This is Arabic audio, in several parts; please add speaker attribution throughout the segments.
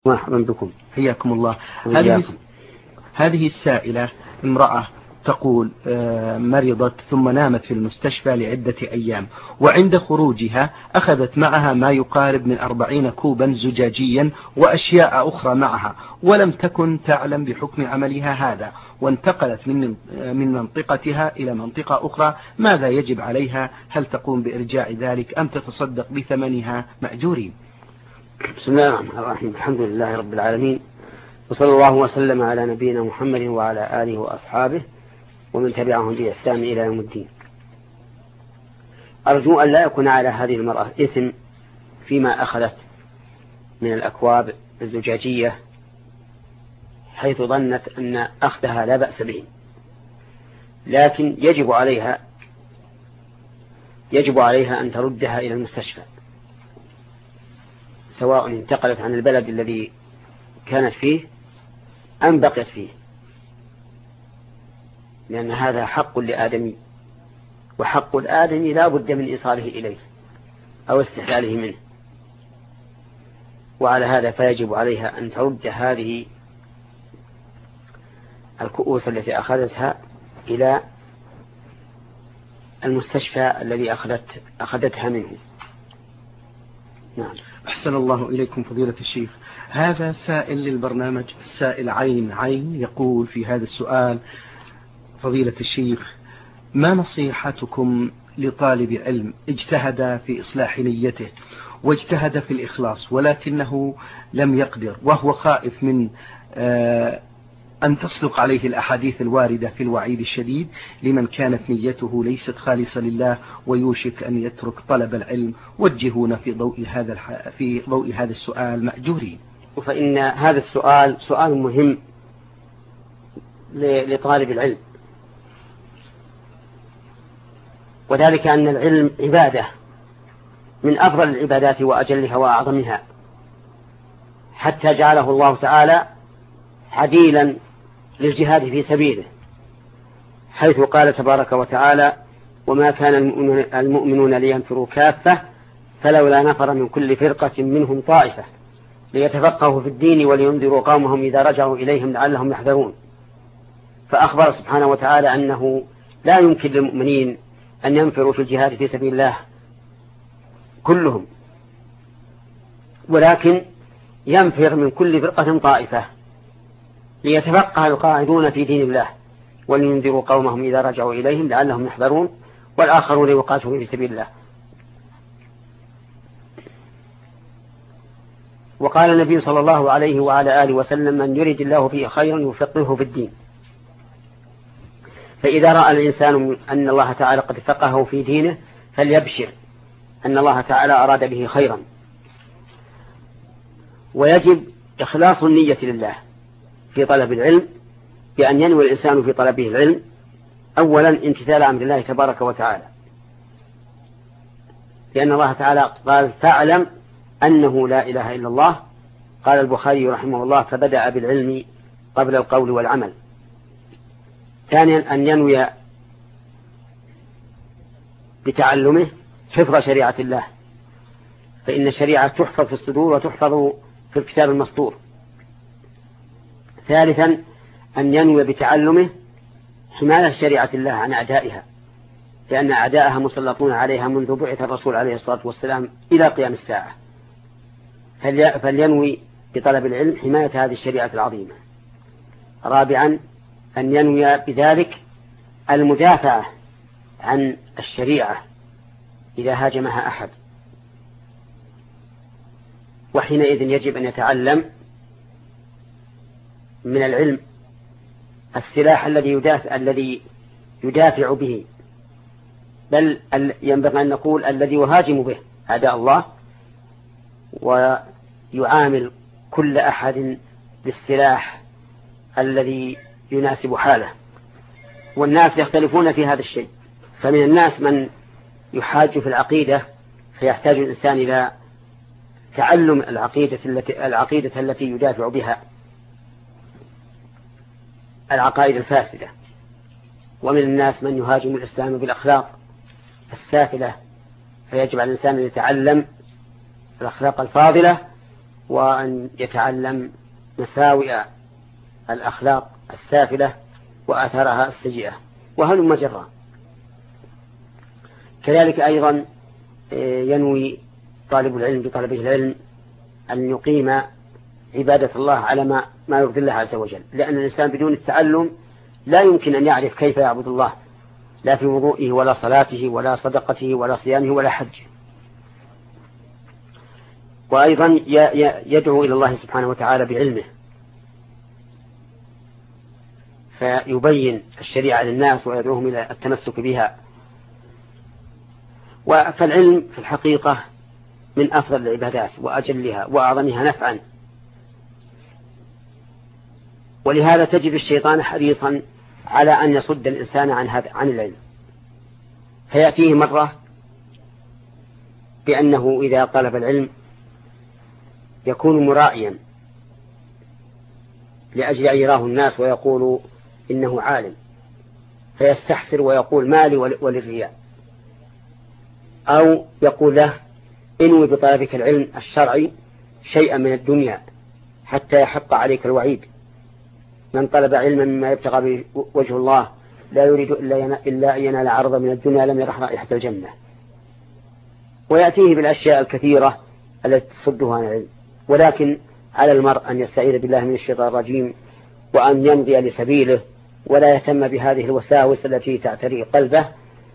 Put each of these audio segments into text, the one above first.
Speaker 1: مرحبا بكم.
Speaker 2: حياكم الله.
Speaker 1: وإياكم.
Speaker 2: هذه السائلة امرأة تقول مرضت ثم نامت في المستشفى لعدة أيام، وعند خروجها أخذت معها ما يقارب من 40 كوبا زجاجيا وأشياء أخرى معها، ولم تكن تعلم بحكم عملها هذا، وانتقلت من منطقتها إلى منطقة أخرى. ماذا يجب عليها؟ هل تقوم بإرجاع ذلك أم تتصدق بثمنها مأجورين؟
Speaker 1: بسم الله الرحمن الرحيم. الحمد لله رب العالمين، وصلى الله وسلم على نبينا محمد وعلى آله وأصحابه ومن تبعهم بإحسان إلى يوم الدين. أرجو أن لا يكون على هذه المرأة إثم فيما أخذت من الأكواب الزجاجية حيث ظنت أن أخذها لا بأس به، لكن يجب عليها أن تردها إلى المستشفى، سواء انتقلت عن البلد الذي كانت فيه أم بقيت فيه، لأن هذا حق لآدمي، وحق الآدمي لا بد من إيصاله إليه أو استحلاله منه، وعلى هذا فيجب عليها أن ترد هذه الكؤوس التي أخذتها إلى المستشفى الذي أخذتها منه. نعم.
Speaker 2: أحسن الله إليكم فضيلة الشيخ. هذا سائل للبرنامج، السائل عين يقول في هذا السؤال: فضيلة الشيخ، ما نصيحتكم لطالب علم اجتهد في إصلاح نيته واجتهد في الإخلاص ولكنه لم يقدر، وهو خائف من أن تصدق عليه الأحاديث الواردة في الوعيد الشديد لمن كانت نيته ليست خالصة لله ويوشك أن يترك طلب العلم؟ وجهونا في ضوء هذا السؤال مأجورين.
Speaker 1: فإن هذا السؤال سؤال مهم لطالب العلم، وذلك أن العلم عبادة من أفضل العبادات وأجلها وأعظمها، حتى جعله الله تعالى عديلا للجهاد في سبيله، حيث قال تبارك وتعالى: وما كان المؤمنون لينفروا كافة فلولا نفر من كل فرقة منهم طائفة ليتفقهوا في الدين ولينذروا قومهم إذا رجعوا إليهم لعلهم يحذرون. فأخبر سبحانه وتعالى أنه لا يمكن للمؤمنين أن ينفروا في الجهاد في سبيل الله كلهم، ولكن ينفر من كل فرقة طائفة ليتفقه القاعدون في دين الله ولينذروا قومهم إذا رجعوا إليهم لعلهم يحذرون، والآخرون يقاتلون في سبيل الله. وقال النبي صلى الله عليه وعلى آله وسلم: من يريد الله فيه خيرا يفقهه في الدين. فإذا رأى الإنسان أن الله تعالى قد فقهه في دينه فليبشر أن الله تعالى أراد به خيرا. ويجب إخلاص النية لله في طلب العلم، بأن ينوي الإنسان في طلبه العلم أولا امتثال أمر الله تبارك وتعالى، لأن الله تعالى قال: فاعلم أنه لا إله إلا الله. قال البخاري رحمه الله: فبدأ بالعلم قبل القول والعمل. ثانيا أن ينوي بتعلمه حفظ شريعة الله، فإن الشريعة تحفظ في الصدور وتحفظ في الكتاب المسطور. ثالثا أن ينوي بتعلمه حماية شريعة الله عن أعدائها، لأن أعدائها مسلطون عليها منذ بعث الرسول عليه الصلاة والسلام إلى قيام الساعة، فلينوي بطلب العلم حماية هذه الشريعة العظيمة. رابعا أن ينوي بذلك المدافعة عن الشريعة إذا هاجمها أحد، وحينئذ يجب أن يتعلم من العلم السلاح الذي يدافع به، بل ينبغي أن نقول الذي يهاجم به أعداء الله، ويعامل كل أحد بالسلاح الذي يناسب حاله. والناس يختلفون في هذا الشيء، فمن الناس من يحاج في العقيدة فيحتاج الإنسان إلى تعلم العقيدة التي يدافع بها العقائد الفاسدة. ومن الناس من يهاجم الإسلام بالأخلاق السافلة، فيجب على الإنسان أن يتعلم الأخلاق الفاضلة وأن يتعلم مساوئ الأخلاق السافلة وآثارها السيئة وهلم جرا. كذلك أيضا ينوي طالب العلم بطلبه العلم أن يقيم عبادة الله على ما يرضي الله عز وجل، لأن الإنسان بدون التعلم لا يمكن أن يعرف كيف يعبد الله، لا في وضوئه ولا صلاته ولا صدقته ولا صيامه ولا حجه. وأيضا يدعو إلى الله سبحانه وتعالى بعلمه، فيبين الشريعة للناس ويدعوهم إلى التمسك بها. فالعلم في الحقيقة من أفضل العبادات وأجلها وأعظمها نفعا، ولهذا تجد الشيطان حريصا على أن يصد الإنسان عن العلم، فيأتيه مرة بأنه إذا طلب العلم يكون مرائيا لأجل أن يراه الناس ويقول إنه عالم، فيستحسر ويقول مالي وللرياء، أو يقول له انوي بطلبك العلم الشرعي شيئا من الدنيا حتى يحق عليك الوعيد، من طلب علما مما يبتغى بوجه الله لا يريد إلا أن ينال عرضا من الدنيا لم يرح رائحة الجنة. ويأتيه بالأشياء الكثيرة التي تصده عن العلم. ولكن على المرء أن يستعيذ بالله من الشيطان الرجيم وأن يمضي لسبيله ولا يهتم بهذه الوساوس التي تعتري قلبه،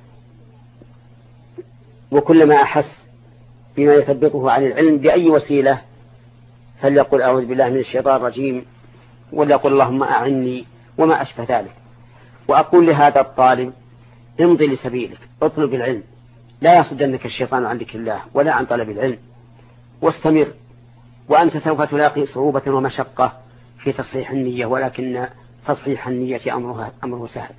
Speaker 1: وكلما أحس بما يثبطه عن العلم بأي وسيلة فليقل أعوذ بالله من الشيطان الرجيم، وليقل اللهم أعني وما أشبه ذلك. وأقول لهذا الطالب امضي لسبيلك، اطلب العلم، لا يصدنك الشيطان عن ذكر الله ولا عن طلب العلم، واستمر، وأنت سوف تلاقي صعوبة ومشقة في تصحيح النية، ولكن تصحيح النية أمره سهل.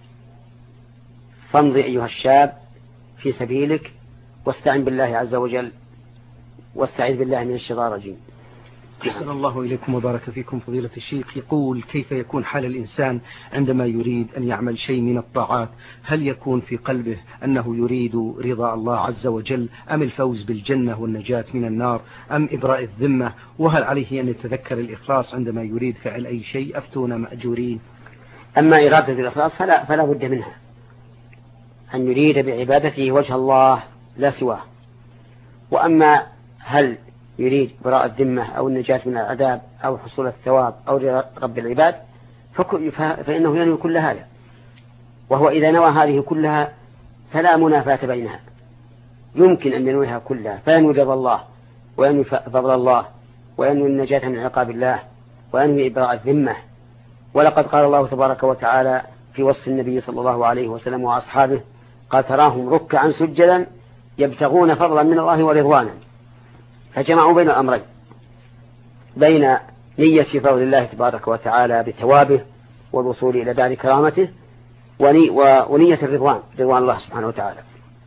Speaker 1: فامضي أيها الشاب في سبيلك واستعن بالله عز وجل واستعذ بالله من الشيطان الرجيم.
Speaker 2: أحسن الله إليكم وبارك فيكم فضيلة الشيخ. يقول كيف يكون حال الإنسان عندما يريد أن يعمل شيء من الطاعات؟ هل يكون في قلبه أنه يريد رضا الله عز وجل أم الفوز بالجنة والنجاة من النار أم إبراء الذمة؟ وهل عليه أن يتذكر الإخلاص عندما يريد فعل أي شيء؟ أفتونا مأجورين.
Speaker 1: أما إرادة الإخلاص فلا بد منها، أن يريد بعبادته وجه الله لا سواه. وأما هل يريد براء الذمة أو النجاة من العذاب أو حصول الثواب أو رب العباد فإنه ينوي كل هذا، وهو إذا نوى هذه كلها فلا منافاة بينها، يمكن أن ينويها كلها، فينوي رضا الله وينوي فضل الله وينوي النجاة من عقاب الله وينوي إبراء الذمة. ولقد قال الله تبارك وتعالى في وصف النبي صلى الله عليه وسلم وأصحابه قال تراهم ركعا سجدا يبتغون فضلا من الله ورضوانا، فجمعوا بين الأمرين، بين نية فضل الله تبارك وتعالى بثوابه والوصول إلى دار كرامته ونية الرضوان، رضوان الله سبحانه وتعالى.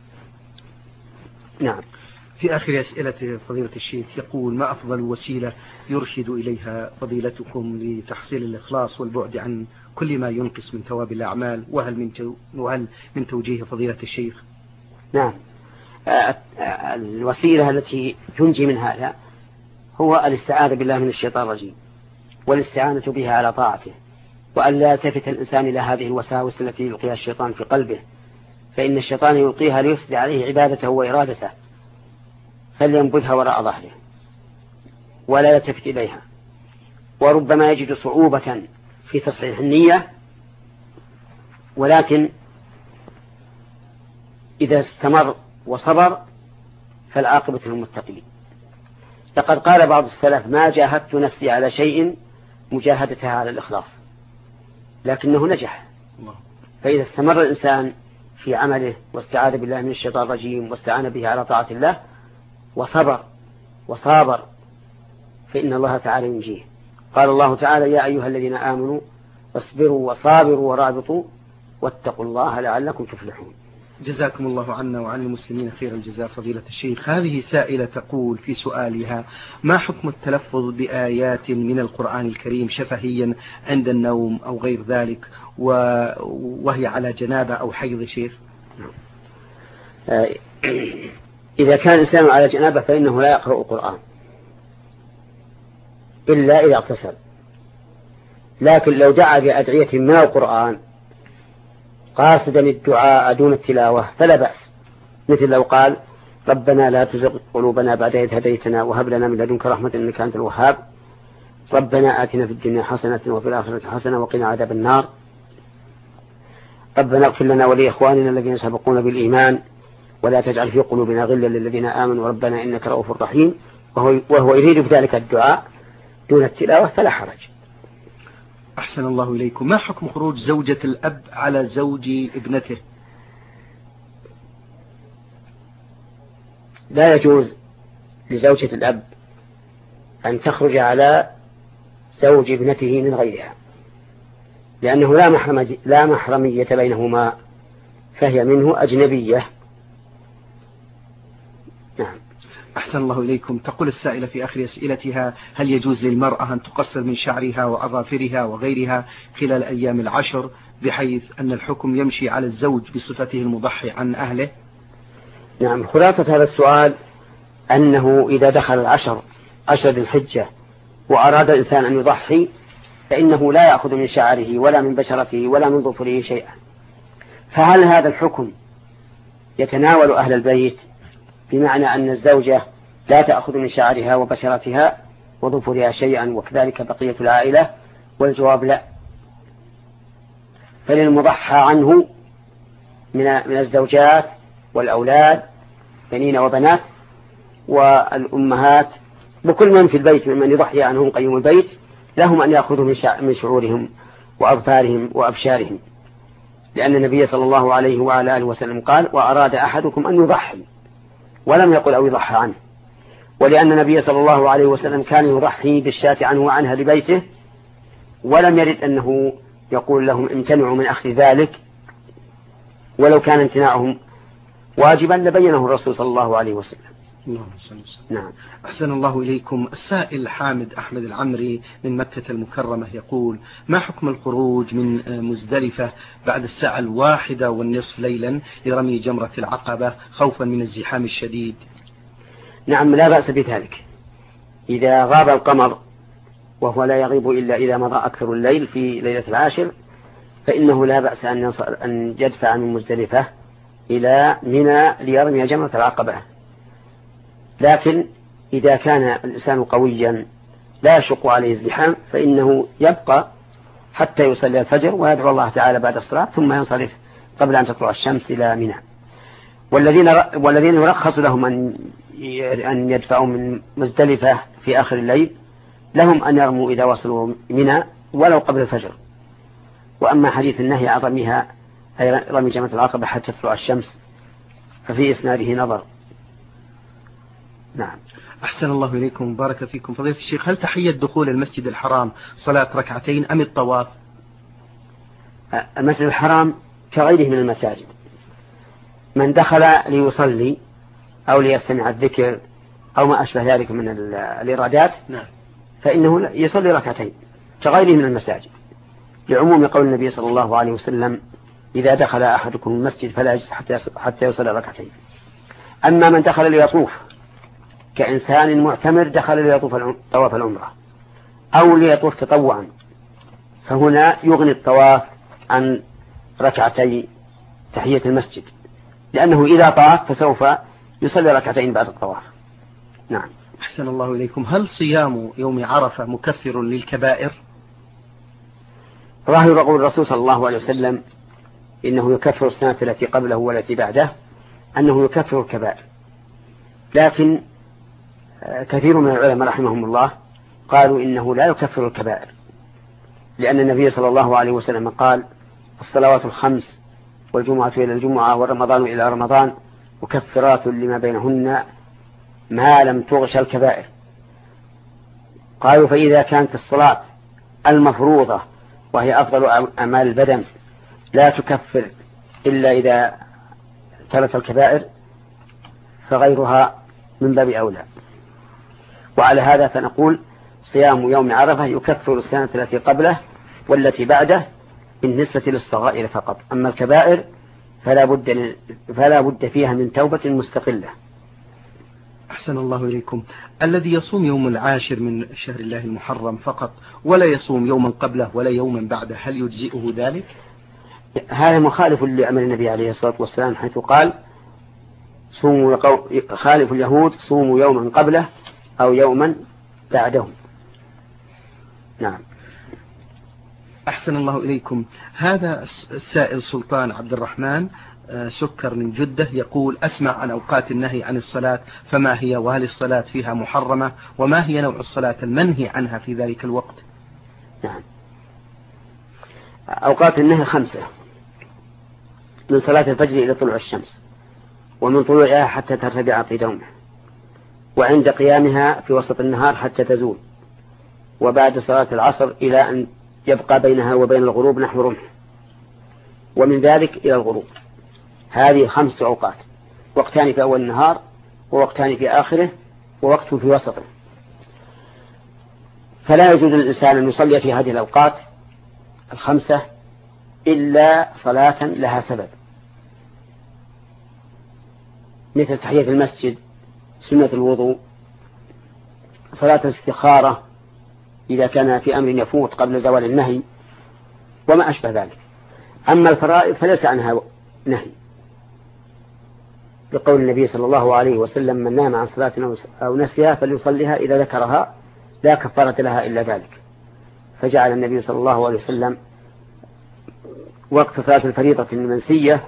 Speaker 1: نعم.
Speaker 2: في آخر أسئلة فضيلة الشيخ يقول ما أفضل وسيلة يرشد إليها فضيلتكم لتحصيل الإخلاص والبعد عن كل ما ينقص من ثواب الأعمال؟ وهل من توجيه فضيلة الشيخ؟
Speaker 1: نعم، الوسيلة التي تنجي من هذا هو الاستعاذة بالله من الشيطان الرجيم والاستعانة بها على طاعته، وأن لا يلتفت الإنسان إلى هذه الوساوس التي يلقيها الشيطان في قلبه، فإن الشيطان يلقيها ليفسد عليه عبادته وإرادته، فلينبذها وراء ظهره ولا يلتفت إليها. وربما يجد صعوبة في تصحيح النية، ولكن إذا استمر وصبر فالعاقبة للمتقين. لقد قال بعض السلف ما جاهدت نفسي على شيء مجاهدتها على الإخلاص، لكنه نجح. فإذا استمر الإنسان في عمله واستعاذ بالله من الشيطان الرجيم واستعان به على طاعة الله وصابر فإن الله تعالى ينجيه. قال الله تعالى يا أيها الذين آمنوا اصبروا وصابروا ورابطوا واتقوا الله لعلكم تفلحون.
Speaker 2: جزاكم الله عنا وعن المسلمين خير الجزاء فضيلة الشيخ. هذه سائلة تقول في سؤالها ما حكم التلفظ بآيات من القرآن الكريم شفهيا عند النوم أو غير ذلك وهي على جنابة أو حيض شيخ؟
Speaker 1: إذا كان الإنسان على جنابة فإنه لا يقرأ القرآن، إلا إذا اغتسل. لكن لو دعا بأدعية من القرآن قاصدا الدعاء دون التلاوة فلا بأس، مثل لو قال ربنا لا تزغ قلوبنا بعد إذ هديتنا وهب لنا من لدنك رحمة إنك أنت الوهاب، ربنا آتنا في الدنيا حسنة وفي الآخرة حسنة وقنا عذاب النار، ربنا اغفر لنا ولإخواننا الذين سبقونا بالإيمان ولا تجعل في قلوبنا غلا للذين آمنوا ربنا إنك رؤوف رحيم، وهو يريد بذلك الدعاء دون التلاوة فلا حرج.
Speaker 2: أحسن الله إليكم. ما حكم خروج زوجة الأب على زوج ابنته؟
Speaker 1: لا يجوز لزوجة الأب أن تخرج على زوج ابنته من غيرها، لأنه لا محرمية بينهما، فهي منه أجنبية. نعم.
Speaker 2: أحسن الله إليكم. تقول السائلة في آخر أسئلتها: هل يجوز للمرأة أن تقصر من شعرها وأظافرها وغيرها خلال أيام العشر، بحيث أن الحكم يمشي على الزوج بصفته المضحي عن أهله؟
Speaker 1: نعم، خلاصة هذا السؤال أنه إذا دخل عشر ذي الحجة وأراد الإنسان أن يضحي فإنه لا يأخذ من شعره ولا من بشرته ولا من ظفره شيئا. فهل هذا الحكم يتناول أهل البيت، بمعنى أن الزوجة لا تأخذ من شعرها وبشرتها وظفرها شيئا وكذلك بقية العائلة؟ والجواب لا، فللمضحى عنه من الزوجات والأولاد بنين وبنات والأمهات بكل من في البيت ممن يضحي عنهم قيوم البيت، لهم أن يأخذوا من شعورهم وأظفارهم وأبشارهم، لأن النبي صلى الله عليه وعلى آله وسلم قال وأراد أحدكم أن يضحي، ولم يقل أو يضحى عنه، ولأن النبي صلى الله عليه وسلم كان يضحي بالشاة عنه وعنها لبيته، ولم يرد أنه يقول لهم امتنعوا من أخذ ذلك، ولو كان امتناعهم واجبا لبينه الرسول صلى الله عليه وسلم.
Speaker 2: نعم. أحسن الله إليكم. السائل حامد أحمد العمري من مكة المكرمة يقول: ما حكم الخروج من مزدلفة بعد الساعة 1:30 ليلا لرمي جمرة العقبة خوفا من الزحام الشديد؟
Speaker 1: نعم، لا بأس بذلك. إذا غاب القمر وهو لا يغيب إلا إذا مضى أكثر الليل في ليلة العاشر فإنه لا بأس أن يدفع من مزدلفة إلى منى ليرمي جمرة العقبة. لكن إذا كان الإنسان قويا لا يشق عليه الزحام فإنه يبقى حتى يصلي الفجر ويدعو الله تعالى بعد الصلاة ثم ينصرف قبل أن تطلع الشمس إلى منى. والذين يرخص لهم أن يدفعوا من مزدلفة في آخر الليل لهم أن يرموا إذا وصلوا منى ولو قبل الفجر. وأما حديث النهي عن رميها أي رمي جمرة العقبة حتى تطلع الشمس ففي إسناده نظر. نعم.
Speaker 2: أحسن الله إليكم وبارك فيكم. فضيلة الشيخ، هل تحية دخول المسجد الحرام صلاة ركعتين أم الطواف؟
Speaker 1: المسجد الحرام كغيره من المساجد، من دخل ليصلي أو ليستمع الذكر أو ما أشبه ذلك من الإرادات فإنه يصلي ركعتين كغيره من المساجد، لعموم قول النبي صلى الله عليه وسلم إذا دخل أحدكم المسجد فلا يجلس حتى يصلي ركعتين. أما من دخل ليطوف كإنسان معتمر دخل ليطوف طواف العمرة أو ليطوف تطوعا فهنا يغني الطواف عن ركعتي تحية المسجد، لأنه إذا طاف فسوف يصلي ركعتين بعد الطواف. نعم.
Speaker 2: أحسن الله إليكم. هل صيام يوم عرفة مكفر للكبائر؟
Speaker 1: ظاهر قول الرسول صلى الله عليه وسلم إنه يكفر السنة التي قبله والتي بعده أنه يكفر الكبائر، لكن كثير من العلماء رحمهم الله قالوا إنه لا يكفر الكبائر، لأن النبي صلى الله عليه وسلم قال الصلوات الخمس والجمعة إلى الجمعة والرمضان إلى رمضان مكفرات لما بينهن ما لم تغش الكبائر. قالوا فإذا كانت الصلاة المفروضة وهي أفضل أعمال البدن لا تكفر إلا إذا ترك الكبائر فغيرها من باب أولى. وعلى هذا فنقول صيام يوم عرفة يكفر السنة التي قبله والتي بعده بالنسبة للصغائر فقط، أما الكبائر فلا بد فيها من توبة مستقلة.
Speaker 2: أحسن الله إليكم. الذي يصوم يوم العاشر من شهر الله المحرم فقط ولا يصوم يوما قبله ولا يوما بعده، هل يجزئه ذلك؟
Speaker 1: هذا مخالف لأمر النبي عليه الصلاة والسلام، حيث قال خالف اليهود صوموا يوما قبله أو يوما بعده. نعم.
Speaker 2: أحسن الله إليكم. هذا السائل سلطان عبد الرحمن سكر من جدة يقول: أسمع عن أوقات النهي عن الصلاة، فما هي؟ وهل الصلاة فيها محرمة؟ وما هي نوع الصلاة المنهي عنها في ذلك الوقت؟
Speaker 1: نعم. أوقات النهي 5: من صلاة الفجر إلى طلوع الشمس، ومن طلوعها حتى ترتفع قدومه، وعند قيامها في وسط النهار حتى تزول، وبعد صلاة العصر إلى أن يبقى بينها وبين الغروب نحو رمح، ومن ذلك إلى الغروب. هذه 5 أوقات: وقتان في أول النهار، ووقتان في آخره، ووقت في وسطه. فلا يجوز للإنسان أن يصلي في هذه الأوقات 5 إلا صلاة لها سبب، مثل تحية المسجد، سنة الوضوء، صلاة الاستخارة إذا كان في أمر يفوت قبل زوال النهي، وما أشبه ذلك. أما الفرائض فليس عنها نهي، بقول النبي صلى الله عليه وسلم: من نام عن صلاة أو نسيها فليصليها إذا ذكرها، لا كفارة لها إلا ذلك. فجعل النبي صلى الله عليه وسلم وقت صلاة الفريضة المنسية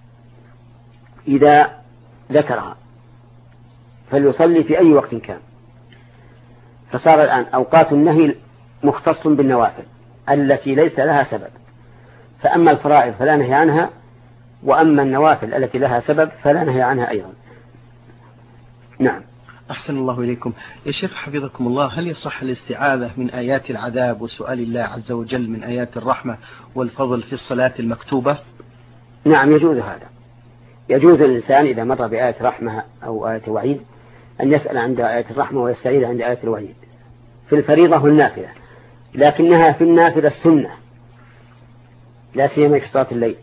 Speaker 1: إذا ذكرها فليصلي في أي وقت كان. فصار الآن أوقات النهي مختص بالنوافل التي ليس لها سبب، فأما الفرائض فلا نهي عنها، وأما النوافل التي لها سبب فلا نهي عنها أيضا. نعم.
Speaker 2: أحسن الله إليكم. يا شيخ حفظكم الله، هل يصح الاستعاذة من آيات العذاب وسؤال الله عز وجل من آيات الرحمة والفضل في الصلاة المكتوبة؟
Speaker 1: نعم، يجوز هذا. يجوز الإنسان إذا مر بآية رحمة أو آية وعيد أن يسأل عند آية الرحمة ويستعيذ عند آية الوعيد في الفريضة والنافلة، لكنها في السنة لا سيما في صلاة الليل،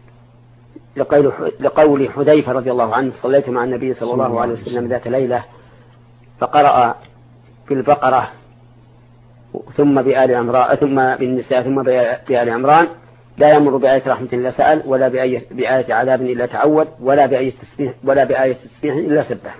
Speaker 1: لقول حذيفة رضي الله عنه: صليت مع النبي صلى الله عليه وسلم ذات ليلة فقرأ في البقرة ثم بآل عمران ثم بالنساء ثم بآل عمران: لا يمر بآية رحمة إلا سأل، ولا بآية عذاب إلا تعود، ولا بآية تسبيح إلا سبح.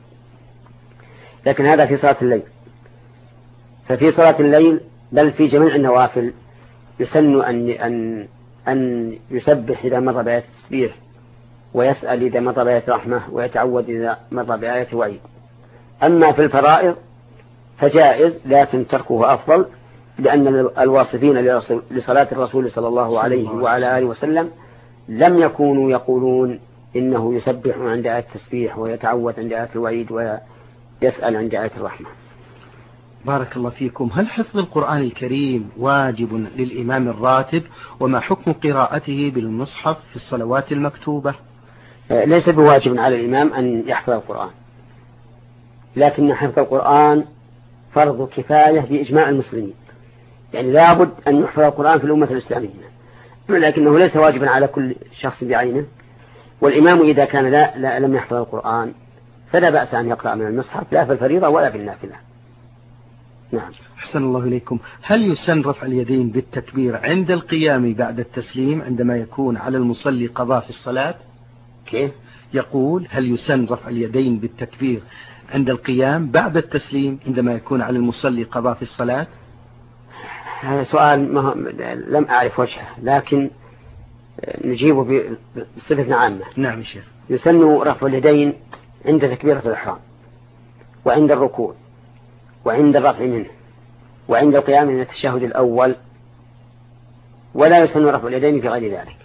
Speaker 1: لكن هذا في صلاة الليل. ففي صلاة الليل بل في جميع النوافل يسن أن يسبح إذا مر بآية تسبيح، ويسأل إذا مر بآية رحمة، ويتعود إذا مر بآية وعيد. أما في الفرائض فجائز، لكن تركه أفضل، لأن الواصفين لصلاة الرسول صلى الله عليه وعلى آله وسلم لم يكونوا يقولون إنه يسبح عند آية التسبيح ويتعود عند آية الوعيد ويسأل عند آية الرحمة.
Speaker 2: بارك الله فيكم. هل حفظ القرآن الكريم واجب للإمام الراتب؟ وما حكم قراءته بالمصحف في الصلوات المكتوبة؟
Speaker 1: ليس بواجب على الإمام أن يحفظ القرآن، لكن حفظ القرآن فرض كفاية بإجماع المسلمين، يعني لابد أن يحفظ القرآن في الأمة الإسلامية، لكنه ليس واجبا على كل شخص بعينه. والإمام إذا كان لم يحفظ القرآن فلا بأس أن يقرأ من المصحف، لا في الفريضة ولا في النافلة. نعم.
Speaker 2: أحسن الله إليكم. هل يسن رفع اليدين بالتكبير عند القيام بعد التسليم عندما يكون على المصلي قضاء في الصلاة؟
Speaker 1: كيف؟
Speaker 2: يقول: هل يسن رفع اليدين بالتكبير عند القيام بعد التسليم عندما يكون على المصلي قضاء في الصلاة؟
Speaker 1: هذا سؤال لم أعرف وجهه، لكن نجيبه بصفة عامة.
Speaker 2: نعم يا شيخ.
Speaker 1: يسن رفع اليدين عند تكبيرة الإحرام، وعند الركوع، وعند الرفع منه، وعند القيام من التشهد الأول، ولا يسن رفع اليدين في غير ذلك.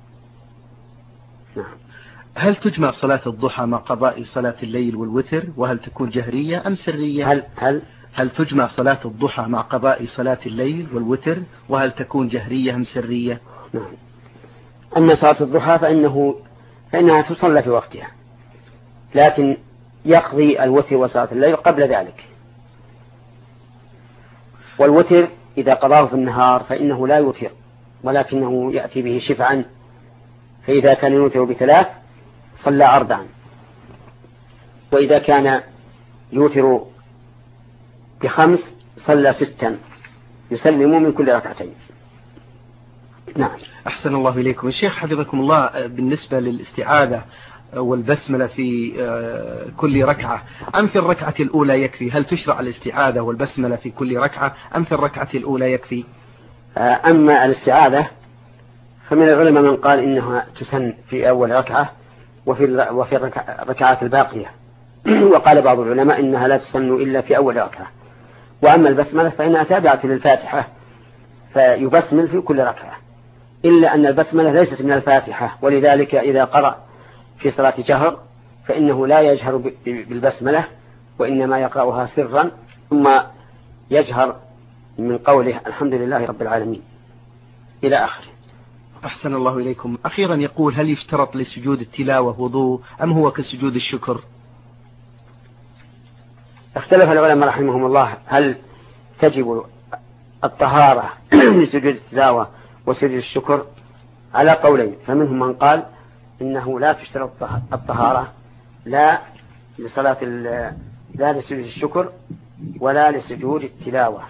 Speaker 1: نعم.
Speaker 2: هل تجمع صلاة الضحى مع قضاء صلاة الليل والوتر؟ وهل تكون جهرية أم سرية؟
Speaker 1: هل
Speaker 2: تجمع صلاة الضحى مع قضاء صلاة الليل والوتر؟ وهل تكون جهرية أم سرية؟
Speaker 1: نعم. أما صلاة الضحى فإنها تصلى في وقتها، لكن يقضي الوتر وصلاة الليل قبل ذلك. والوتر إذا قضاه في النهار فإنه لا يوتر، ولكنه يأتي به شفعا، فإذا كان يوتر ب3 صلى 4، وإذا كان يوتر ب5 صلى 6 يسلم من كل ركعتين. نعم.
Speaker 2: أحسن الله إليكم. الشيخ حفظكم الله، بالنسبة للاستعاذة والبسملة في كل ركعة، أم في الركعة الأولى يكفي؟ هل تشرع الاستعاذة والبسملة في كل ركعة أم في الركعة الأولى يكفي؟
Speaker 1: أما الاستعاذة فمن العلماء من قال إنها تسن في أول ركعة وفي الركعات الباقية وقال بعض العلماء إنها لا تسن إلا في أول ركعة. وأما البسملة فإنها تابعة للفاتحة فيبسمل في كل ركعة، إلا أن البسملة ليست من الفاتحة، ولذلك إذا قرأ في صلاة جهر فإنه لا يجهر بالبسملة وإنما يقرأها سرا ثم يجهر من قوله الحمد لله رب العالمين إلى آخره.
Speaker 2: أحسن الله إليكم. أخيرا يقول: هل يشترط لسجود التلاوة وضوء أم هو كسجود الشكر؟
Speaker 1: اختلف العلماء رحمهم الله هل تجب الطهارة لسجود التلاوة وسجود الشكر على قولين، فمنهم من قال إنه لا تشترط الطهارة لا لسجود الشكر ولا لسجود التلاوة،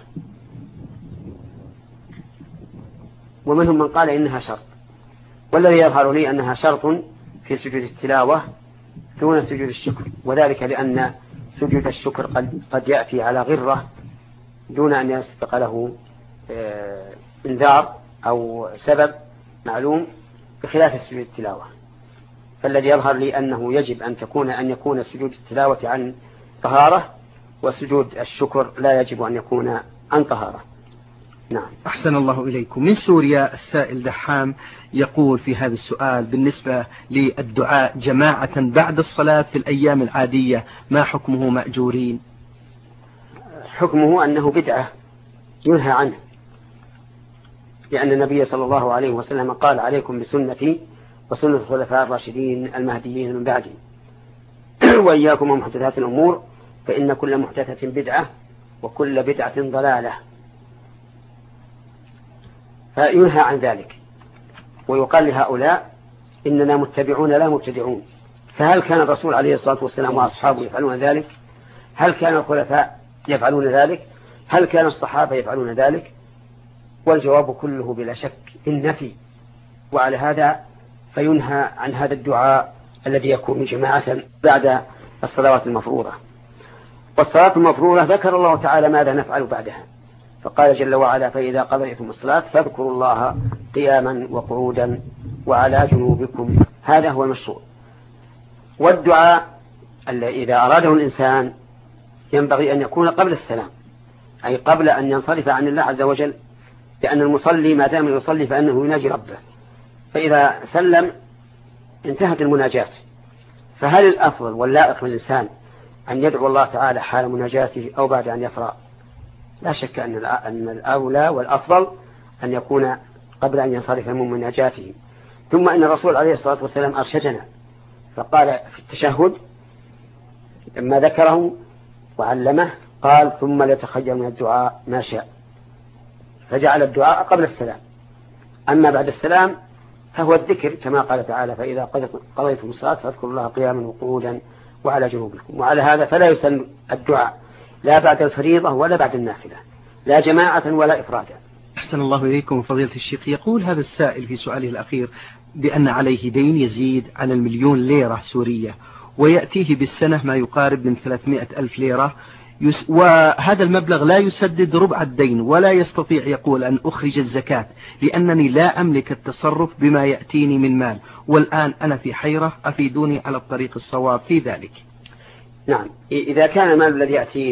Speaker 1: ومنهم من قال إنها شرط، والذي يظهر لي أنها شرط في سجود التلاوة دون سجود الشكر، وذلك لأن سجود الشكر قد يأتي على غرة دون أن يسبق له انذار أو سبب معلوم بخلاف سجود التلاوة. فالذي يظهر لي أنه يجب أن يكون سجود التلاوة عن طهارة، وسجود الشكر لا يجب أن يكون عن طهارة. نعم.
Speaker 2: أحسن الله إليكم. من سوريا السائل دحام يقول في هذا السؤال: بالنسبة للدعاء جماعة بعد الصلاة في الأيام العادية ما حكمه مأجورين؟
Speaker 1: حكمه أنه بدعة ينهى عنه، لأن النبي صلى الله عليه وسلم قال: عليكم بسنتي وسنة الخلفاء الراشدين المهديين من بعدي وإياكم ومحدثات الأمور فإن كل محدثة بدعة وكل بدعة ضلالة. فينهى عن ذلك، ويقال لهؤلاء: إننا متبعون لا مبتدعون. فهل كان الرسول عليه الصلاة والسلام وأصحابه يفعلون ذلك؟ هل كان الخلفاء يفعلون ذلك؟ هل كان الصحابة يفعلون ذلك؟ والجواب كله بلا شك النفي. وعلى هذا فينهى عن هذا الدعاء الذي يكون جماعة بعد الصلوات المفروضة. والصلاة المفروضة ذكر الله تعالى ماذا نفعل بعدها، فقال جل وعلا: فإذا قضيتم الصلاة فاذكروا الله قياما وقعودا وعلى جنوبكم. هذا هو المشروع. والدعاء إذا أراده الإنسان ينبغي أن يكون قبل السلام، أي قبل أن ينصرف عن الله عز وجل، لأن المصلي ما دام يصلي فإنه يناجي ربه، فإذا سلم انتهت المناجاة. فهل الأفضل واللائق للإنسان أن يدعو الله تعالى حال مناجاته أو بعد أن يفرغ؟ لا شك أن الأولى والأفضل أن يكون قبل أن ينصرف من مناجاته. ثم أن الرسول عليه الصلاة والسلام أرشدنا فقال في التشهد لما ذكره وعلمه قال: ثم ليتخير من الدعاء ما شاء، فجعل الدعاء قبل السلام. أما بعد السلام فهو الذكر كما قال تعالى: فإذا قضيتم الصلاة فاذكروا الله قياما وقعودا وعلى جنوبكم. وعلى هذا فلا يسن الدعاء لا بعد الفريضة ولا بعد النافلة، لا جماعة ولا إفرادا.
Speaker 2: أحسن الله إليكم فضيلة الشيخ. يقول هذا السائل في سؤاله الأخير بأن عليه دين يزيد عن 1,000,000 ليرة سورية، ويأتيه بالسنة ما يقارب من 300,000 ليرة، وهذا المبلغ لا يسدد ربع الدين، ولا يستطيع يقول أن أخرج الزكاة لأنني لا أملك التصرف بما يأتيني من مال، والآن أنا في حيرة، أفيدوني على الطريق الصواب في ذلك.
Speaker 1: نعم. إذا كان المال الذي يأتيه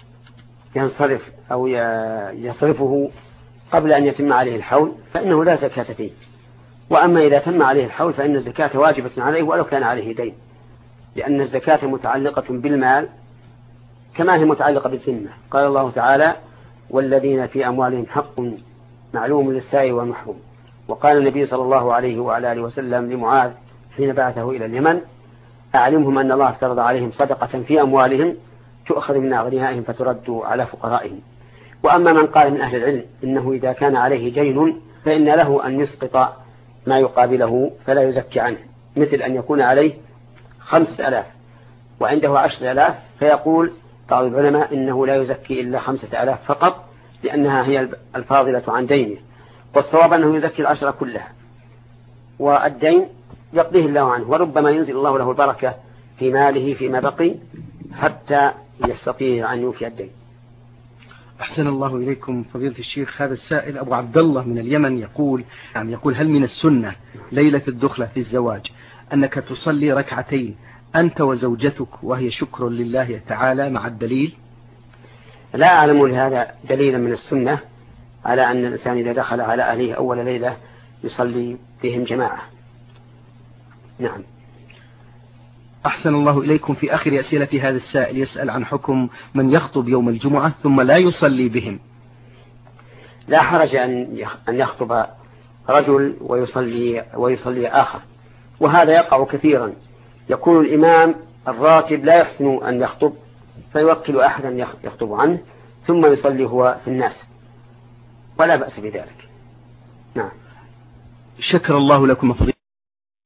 Speaker 1: ينصرف أو يصرفه قبل أن يتم عليه الحول فإنه لا زكاة فيه. وأما إذا تم عليه الحول فإن الزكاة واجبة عليه ولو كان عليه دين، لأن الزكاة متعلقة بالمال كما هي متعلقة بالذمة. قال الله تعالى: والذين في أموالهم حق معلوم للسائل والمحروم. وقال النبي صلى الله عليه وعلى آله وسلم لمعاذ حين بعثه إلى اليمن: أعلمهم أن الله افترض عليهم صدقة في أموالهم تؤخذ من أغنيائهم فترد على فقرائهم. وأما من قال من أهل العلم إنه إذا كان عليه دين فإن له أن يسقط ما يقابله فلا يزكي عنه، مثل أن يكون عليه 5,000 وعنده 10,000 فيقول بعض العلماء إنه لا يزكي إلا 5000 فقط لأنها هي الفاضلة عن دينه، والصواب أنه يزكي العشرة كلها، والدين يقضيه الله عنه، وربما ينزل الله له البركة في ماله فيما بقي حتى يستطيع أن يوفي الدين.
Speaker 2: أحسن الله إليكم فضيلة الشيخ. هذا السائل أبو عبد الله من اليمن يقول هل من السنة ليلة الدخلة في الزواج أنك تصلي ركعتين أنت وزوجتك وهي شكر لله تعالى مع الدليل؟
Speaker 1: لا أعلم لهذا دليلا من السنة على أن الإنسان إذا دخل على أهله أول ليلة يصلي بهم جماعة. نعم.
Speaker 2: أحسن الله إليكم. في آخر أسئلة هذا السائل يسأل عن حكم من يخطب يوم الجمعة ثم لا يصلي بهم.
Speaker 1: لا حرج أن يخطب رجل ويصلي آخر، وهذا يقع كثيرا. يكون الإمام الراتب لا يحسن أن يخطب فيوكل أحدا يخطب عنه ثم يصلي هو في الناس، ولا بأس بذلك. نعم.
Speaker 2: شكر الله لكم فضيلة